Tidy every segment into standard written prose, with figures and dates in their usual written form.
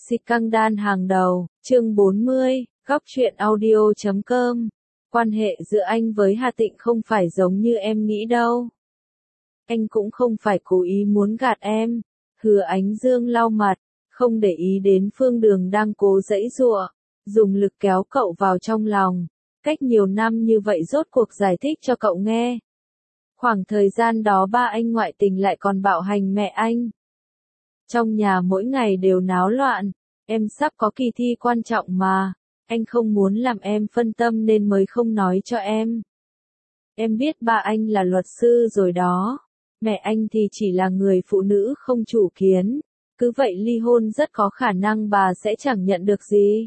Scandal hàng đầu, chương 40, góc truyện audio.com. Quan hệ giữa anh với Hà Tịnh không phải giống như em nghĩ đâu. Anh cũng không phải cố ý muốn gạt em. Hứa Ánh Dương lau mặt, không để ý đến Phương Đường đang cố giãy giụa, dùng lực kéo cậu vào trong lòng. Cách nhiều năm như vậy rốt cuộc giải thích cho cậu nghe. Khoảng thời gian đó ba anh ngoại tình lại còn bạo hành mẹ anh. Trong nhà mỗi ngày đều náo loạn, em sắp có kỳ thi quan trọng mà, anh không muốn làm em phân tâm nên mới không nói cho em. Em biết ba anh là luật sư rồi đó, mẹ anh thì chỉ là người phụ nữ không chủ kiến, cứ vậy ly hôn rất có khả năng bà sẽ chẳng nhận được gì.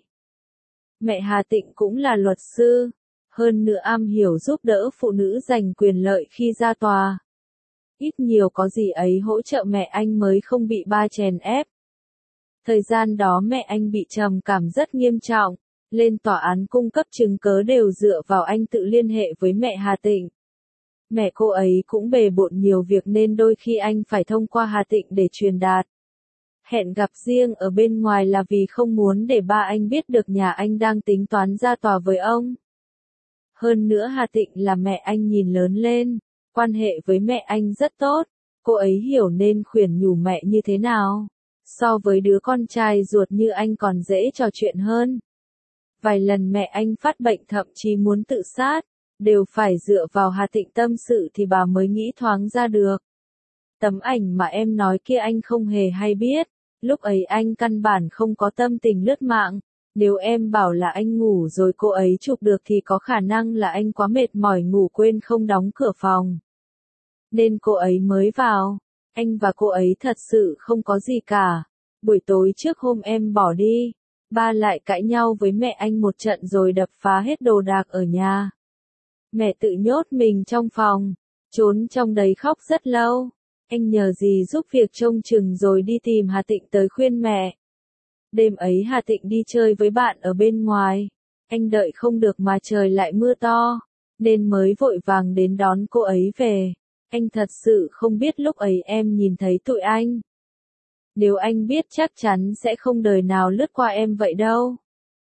Mẹ Hà Tịnh cũng là luật sư, hơn nữa am hiểu giúp đỡ phụ nữ giành quyền lợi khi ra tòa. Ít nhiều có gì ấy hỗ trợ mẹ anh mới không bị ba chèn ép. Thời gian đó mẹ anh bị trầm cảm rất nghiêm trọng, lên tòa án cung cấp chứng cớ đều dựa vào anh tự liên hệ với mẹ Hà Tịnh. Mẹ cô ấy cũng bề bộn nhiều việc nên đôi khi anh phải thông qua Hà Tịnh để truyền đạt. Hẹn gặp riêng ở bên ngoài là vì không muốn để ba anh biết được nhà anh đang tính toán ra tòa với ông. Hơn nữa Hà Tịnh là mẹ anh nhìn lớn lên, quan hệ với mẹ anh rất tốt, cô ấy hiểu nên khuyên nhủ mẹ như thế nào. So với đứa con trai ruột như anh còn dễ trò chuyện hơn. Vài lần mẹ anh phát bệnh thậm chí muốn tự sát, đều phải dựa vào Hà Tịnh tâm sự thì bà mới nghĩ thoáng ra được. Tấm ảnh mà em nói kia anh không hề hay biết, lúc ấy anh căn bản không có tâm tình lướt mạng, nếu em bảo là anh ngủ rồi cô ấy chụp được thì có khả năng là anh quá mệt mỏi ngủ quên không đóng cửa phòng. Nên cô ấy mới vào, anh và cô ấy thật sự không có gì cả. Buổi tối trước hôm em bỏ đi, ba lại cãi nhau với mẹ anh một trận rồi đập phá hết đồ đạc ở nhà. Mẹ tự nhốt mình trong phòng, trốn trong đấy khóc rất lâu. Anh nhờ dì giúp việc trông chừng rồi đi tìm Hà Tịnh tới khuyên mẹ. Đêm ấy Hà Tịnh đi chơi với bạn ở bên ngoài. Anh đợi không được mà trời lại mưa to, nên mới vội vàng đến đón cô ấy về. Anh thật sự không biết lúc ấy em nhìn thấy tụi anh. Nếu anh biết chắc chắn sẽ không đời nào lướt qua em vậy đâu.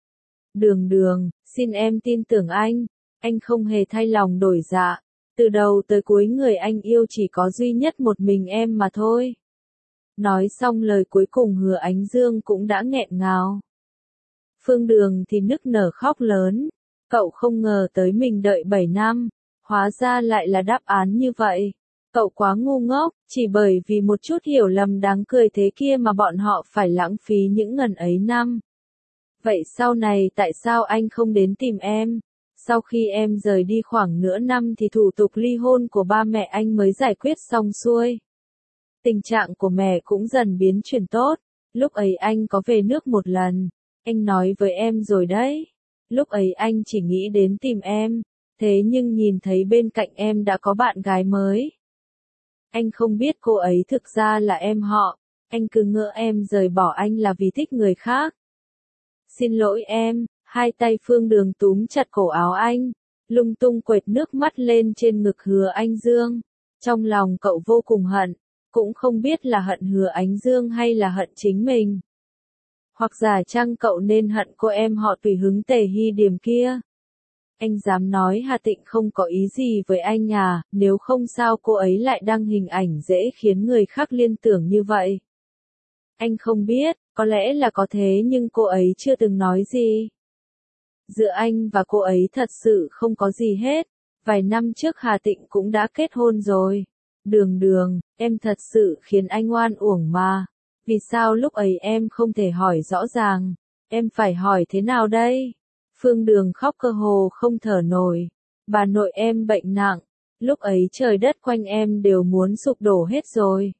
Đường, xin em tin tưởng anh không hề thay lòng đổi dạ. Từ đầu tới cuối người anh yêu chỉ có duy nhất một mình em mà thôi. Nói xong lời cuối cùng Hứa Ánh Dương cũng đã nghẹn ngào. Phương Đường thì nức nở khóc lớn. Cậu không ngờ tới mình đợi 7 năm, hóa ra lại là đáp án như vậy. Cậu quá ngu ngốc, chỉ bởi vì một chút hiểu lầm đáng cười thế kia mà bọn họ phải lãng phí những ngần ấy năm. Vậy sau này tại sao anh không đến tìm em? Sau khi em rời đi khoảng nửa năm thì thủ tục ly hôn của ba mẹ anh mới giải quyết xong xuôi. Tình trạng của mẹ cũng dần biến chuyển tốt. Lúc ấy anh có về nước một lần. Anh nói với em rồi đấy. Lúc ấy anh chỉ nghĩ đến tìm em. Thế nhưng nhìn thấy bên cạnh em đã có bạn gái mới. Anh không biết cô ấy thực ra là em họ. Anh cứ ngỡ em rời bỏ anh là vì thích người khác. Xin lỗi em. Hai tay Phương Đường túm chặt cổ áo anh, lung tung quệt nước mắt lên trên ngực Hứa Ánh Dương. Trong lòng cậu vô cùng hận, cũng không biết là hận Hứa Ánh Dương hay là hận chính mình. Hoặc giả chăng cậu nên hận cô em họ tùy hứng Tề Hy Điềm kia. Anh dám nói Hà Tịnh không có ý gì với anh à, nếu không sao cô ấy lại đăng hình ảnh dễ khiến người khác liên tưởng như vậy. Anh không biết, có lẽ là có thế nhưng cô ấy chưa từng nói gì. Giữa anh và cô ấy thật sự không có gì hết. Vài năm trước Hà Tịnh cũng đã kết hôn rồi. Đường, em thật sự khiến anh oan uổng mà. Vì sao lúc ấy em không thể hỏi rõ ràng? Em phải hỏi thế nào đây? Phương Đường khóc cơ hồ không thở nổi. Bà nội em bệnh nặng. Lúc ấy trời đất quanh em đều muốn sụp đổ hết rồi.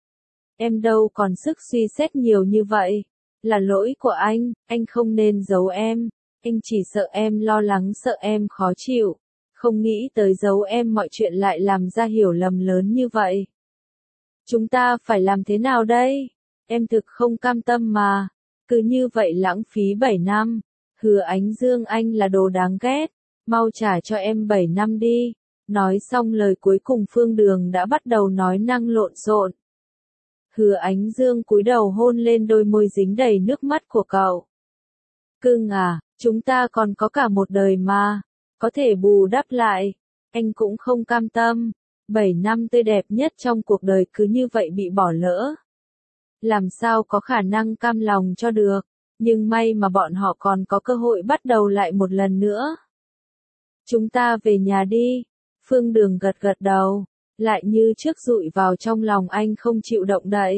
Em đâu còn sức suy xét nhiều như vậy. Là lỗi của anh không nên giấu em. Anh chỉ sợ em lo lắng, sợ em khó chịu. Không nghĩ tới giấu em mọi chuyện lại làm ra hiểu lầm lớn như vậy. Chúng ta phải làm thế nào đây? Em thực không cam tâm mà. Cứ như vậy lãng phí 7 năm. Hứa Ánh Dương anh là đồ đáng ghét. Mau trả cho em 7 năm đi. Nói xong lời cuối cùng Phương Đường đã bắt đầu nói năng lộn xộn. Hứa Ánh Dương cúi đầu hôn lên đôi môi dính đầy nước mắt của cậu. Cưng à, chúng ta còn có cả một đời mà, có thể bù đắp lại. Anh cũng không cam tâm. 7 năm tươi đẹp nhất trong cuộc đời cứ như vậy bị bỏ lỡ. Làm sao có khả năng cam lòng cho được, nhưng may mà bọn họ còn có cơ hội bắt đầu lại một lần nữa. Chúng ta về nhà đi. Phương Đường gật gật đầu, lại như trước dụi vào trong lòng anh không chịu động đậy.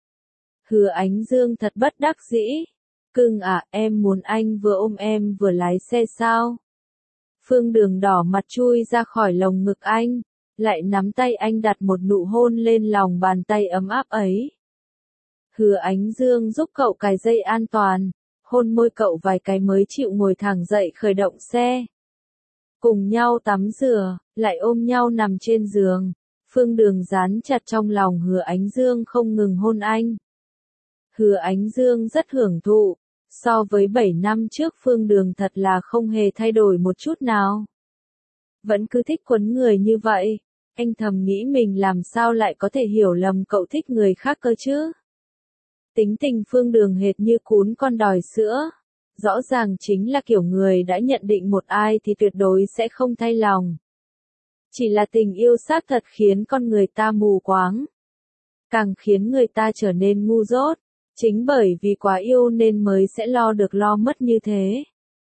Hứa Ánh Dương thật bất đắc dĩ. Cưng à, em muốn anh vừa ôm em vừa lái xe sao? Phương Đường đỏ mặt chui ra khỏi lồng ngực anh, lại nắm tay anh đặt một nụ hôn lên lòng bàn tay ấm áp ấy. Hứa Ánh Dương giúp cậu cài dây an toàn, hôn môi cậu vài cái mới chịu ngồi thẳng dậy khởi động xe. Cùng nhau tắm rửa, lại ôm nhau nằm trên giường. Phương Đường dán chặt trong lòng Hứa Ánh Dương không ngừng hôn anh. Hứa Ánh Dương rất hưởng thụ. So với 7 năm trước Phương Đường thật là không hề thay đổi một chút nào. Vẫn cứ thích quấn người như vậy. Anh thầm nghĩ mình làm sao lại có thể hiểu lầm cậu thích người khác cơ chứ. Tính tình Phương Đường hệt như cún con đòi sữa. Rõ ràng chính là kiểu người đã nhận định một ai thì tuyệt đối sẽ không thay lòng. Chỉ là tình yêu xác thật khiến con người ta mù quáng. Càng khiến người ta trở nên ngu dốt. Chính bởi vì quá yêu nên mới sẽ lo được lo mất như thế.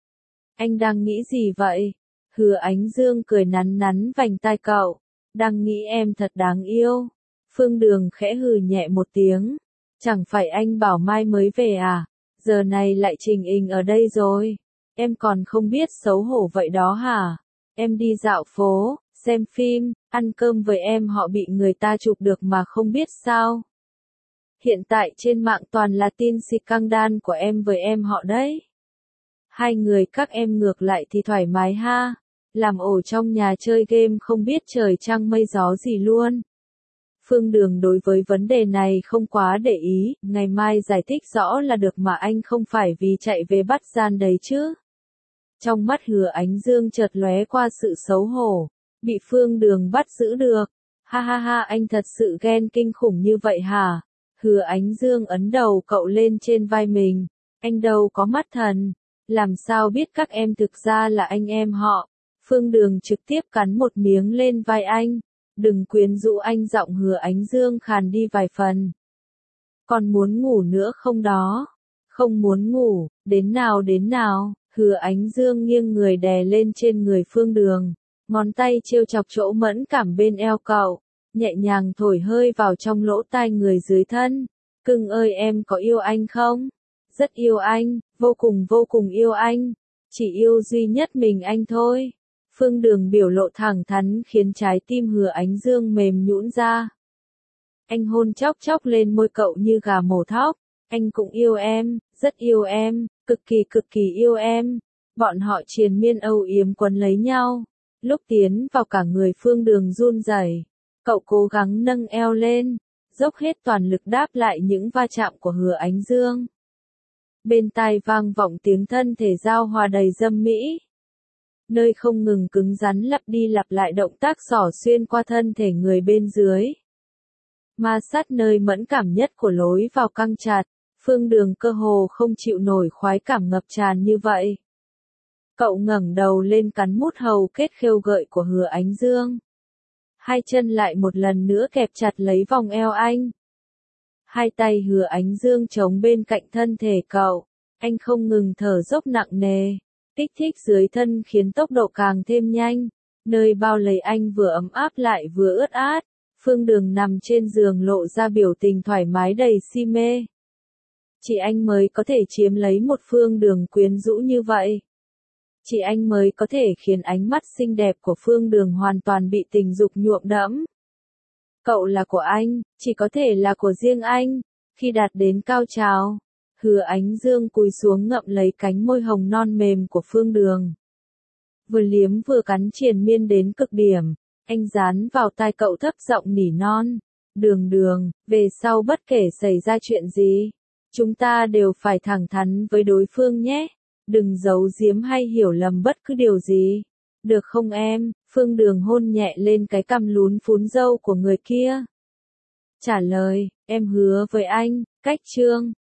Anh đang nghĩ gì vậy? Hứa Ánh Dương cười nắn nắn vành tai cậu. Đang nghĩ em thật đáng yêu. Phương Đường khẽ hừ nhẹ một tiếng. Chẳng phải anh bảo mai mới về à? Giờ này lại trình hình ở đây rồi. Em còn không biết xấu hổ vậy đó hả? Em đi dạo phố, xem phim, ăn cơm với em họ bị người ta chụp được mà không biết sao. Hiện tại trên mạng toàn là tin scandal của em với em họ đấy. Hai người các em ngược lại thì thoải mái ha. Làm ổ trong nhà chơi game không biết trời trăng mây gió gì luôn. Phương Đường đối với vấn đề này không quá để ý, ngày mai giải thích rõ là được mà anh không phải vì chạy về bắt gian đấy chứ. Trong mắt Hứa Ánh Dương chợt lóe qua sự xấu hổ, bị Phương Đường bắt giữ được. Ha ha ha, anh thật sự ghen kinh khủng như vậy hả? Hứa Ánh Dương ấn đầu cậu lên trên vai mình. Anh đâu có mắt thần. Làm sao biết các em thực ra là anh em họ. Phương Đường trực tiếp cắn một miếng lên vai anh. Đừng quyến rũ anh, giọng Hứa Ánh Dương khàn đi vài phần. Còn muốn ngủ nữa không đó? Không muốn ngủ, đến nào. Hứa Ánh Dương nghiêng người đè lên trên người Phương Đường. Ngón tay trêu chọc chỗ mẫn cảm bên eo cậu. Nhẹ nhàng thổi hơi vào trong lỗ tai người dưới thân. Cưng ơi, em có yêu anh không? Rất yêu anh, vô cùng yêu anh. Chỉ yêu duy nhất mình anh thôi. Phương Đường biểu lộ thẳng thắn khiến trái tim Hứa Ánh Dương mềm nhũn ra. Anh hôn chóc chóc lên môi cậu như gà mổ thóc. Anh cũng yêu em, rất yêu em, cực kỳ yêu em. Bọn họ triền miên âu yếm quấn lấy nhau. Lúc tiến vào cả người Phương Đường run rẩy. Cậu cố gắng nâng eo lên, dốc hết toàn lực đáp lại những va chạm của Hứa Ánh Dương. Bên tai vang vọng tiếng thân thể giao hòa đầy dâm mỹ. Nơi không ngừng cứng rắn lặp đi lặp lại động tác xỏ xuyên qua thân thể người bên dưới. Ma sát nơi mẫn cảm nhất của lối vào căng chặt, Phương Đường cơ hồ không chịu nổi khoái cảm ngập tràn như vậy. Cậu ngẩng đầu lên cắn mút hầu kết khêu gợi của Hứa Ánh Dương. Hai chân lại một lần nữa kẹp chặt lấy vòng eo anh. Hai tay Hứa Ánh Dương chống bên cạnh thân thể cậu. Anh không ngừng thở dốc nặng nề. Kích thích dưới thân khiến tốc độ càng thêm nhanh. Nơi bao lấy anh vừa ấm áp lại vừa ướt át. Phương Đường nằm trên giường lộ ra biểu tình thoải mái đầy si mê. Chỉ anh mới có thể chiếm lấy một Phương Đường quyến rũ như vậy. Chỉ anh mới có thể khiến ánh mắt xinh đẹp của Phương Đường hoàn toàn bị tình dục nhuộm đẫm. Cậu là của anh, chỉ có thể là của riêng anh. Khi đạt đến cao trào, Hứa Ánh Dương cúi xuống ngậm lấy cánh môi hồng non mềm của Phương Đường. Vừa liếm vừa cắn triền miên đến cực điểm, anh dán vào tai cậu thấp giọng nỉ non. Đường, về sau bất kể xảy ra chuyện gì, chúng ta đều phải thẳng thắn với đối phương nhé. Đừng giấu giếm hay hiểu lầm bất cứ điều gì. Được không em? Phương Đường hôn nhẹ lên cái cằm lún phún râu của người kia. Trả lời, em hứa với anh, cách chương